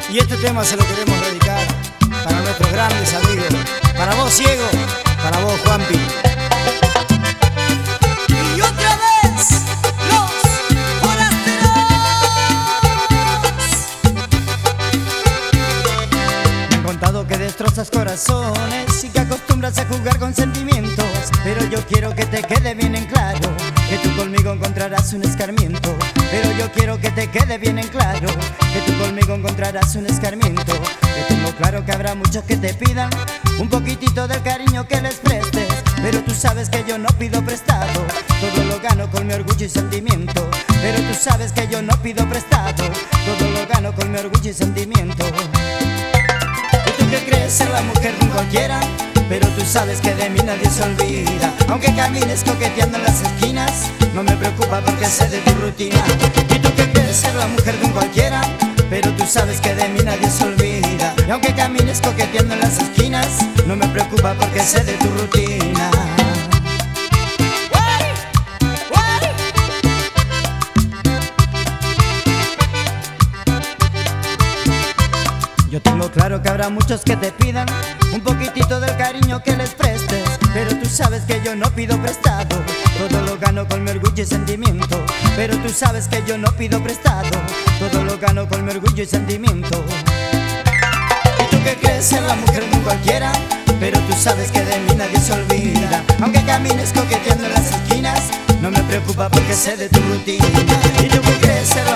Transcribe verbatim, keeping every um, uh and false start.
Y este tema se lo queremos dedicar para nuestros grandes amigos, para vos ciego, para vos Juanpi. Y otra vez, los forasteros. Me han contado que destrozas corazones y que acostumbras a jugar con sentimientos, pero yo quiero que te quede bien en claro que tú conmigo encontrarás un escarmiento. Pero yo quiero que te quede bien en claro que tú conmigo encontrarás un escarmiento. Que tengo claro que habrá muchos que te pidan un poquitito del cariño que les prestes, pero tú sabes que yo no pido prestado, todo lo gano con mi orgullo y sentimiento. Pero tú sabes que yo no pido prestado, todo lo gano con mi orgullo y sentimiento. ¿Y tú que crees ser la mujer de un cualquiera? Pero tú sabes que de mí nadie se olvida. Aunque camines coqueteando en las esquinas, no me preocupa porque sé de tu rutina. Y tú que quieres ser la mujer de un cualquiera, pero tú sabes que de mí nadie se olvida. Y aunque camines coqueteando en las esquinas, no me preocupa porque sé de tu rutina. Yo tengo claro que habrá muchos que te pidan un poquitito del cariño que les prestes, pero tú sabes que yo no pido prestado, todo lo gano con mi orgullo y sentimiento. Pero tú sabes que yo no pido prestado, todo lo gano con mi orgullo y sentimiento. Y tú que crees ser la mujer de un cualquiera, pero tú sabes que de mí nadie se olvida. Aunque camines coqueteando en las esquinas, no me preocupa porque sé de tu rutina. Y tú que crees ser